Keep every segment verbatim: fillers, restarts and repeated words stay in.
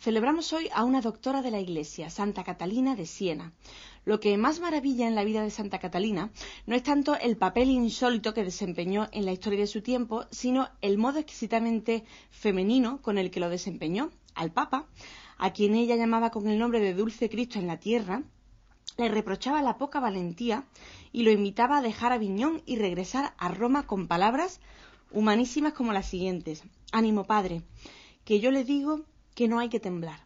Celebramos hoy a una doctora de la Iglesia, Santa Catalina de Siena. Lo que más maravilla en la vida de Santa Catalina no es tanto el papel insólito que desempeñó en la historia de su tiempo, sino el modo exquisitamente femenino con el que lo desempeñó. Al Papa, a quien ella llamaba con el nombre de Dulce Cristo en la tierra, le reprochaba la poca valentía y lo invitaba a dejar Aviñón y regresar a Roma con palabras humanísimas como las siguientes: «Ánimo, padre, que yo le digo que no hay que temblar».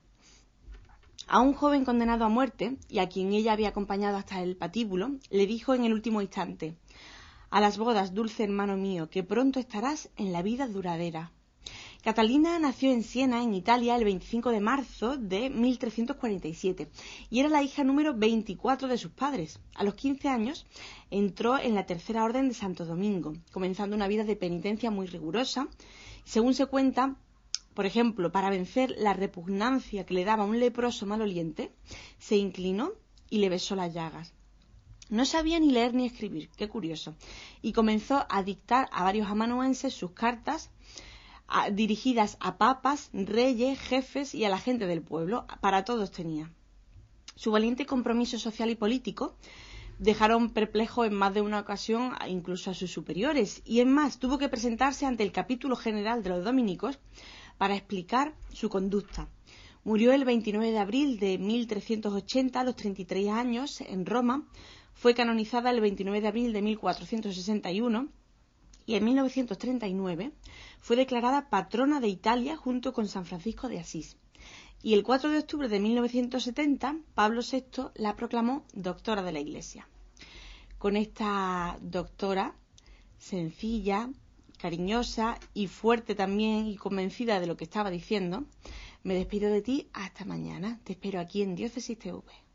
A un joven condenado a muerte, y a quien ella había acompañado hasta el patíbulo, le dijo en el último instante: «A las bodas, dulce hermano mío, que pronto estarás en la vida duradera». Catalina nació en Siena, en Italia, el veinticinco de marzo de mil trescientos cuarenta y siete y era la hija número veinticuatro de sus padres. A los quince años entró en la Tercera Orden de Santo Domingo, comenzando una vida de penitencia muy rigurosa. Según se cuenta, por ejemplo, para vencer la repugnancia que le daba un leproso maloliente, se inclinó y le besó las llagas. No sabía ni leer ni escribir, qué curioso, y comenzó a dictar a varios amanuenses sus cartas a, dirigidas a papas, reyes, jefes y a la gente del pueblo. Para todos tenía. Su valiente compromiso social y político dejaron perplejo en más de una ocasión incluso a sus superiores, y en más tuvo que presentarse ante el capítulo general de los dominicos para explicar su conducta. Murió el veintinueve de abril de mil trescientos ochenta a los treinta y tres años en Roma. Fue canonizada el veintinueve de abril de mil cuatrocientos sesenta y uno y en mil novecientos treinta y nueve fue declarada patrona de Italia junto con San Francisco de Asís. Y el cuatro de octubre de mil novecientos setenta, Pablo sexto la proclamó doctora de la Iglesia. Con esta doctora sencilla, cariñosa y fuerte también, y convencida de lo que estaba diciendo, me despido de ti hasta mañana. Te espero aquí en Diócesis T V.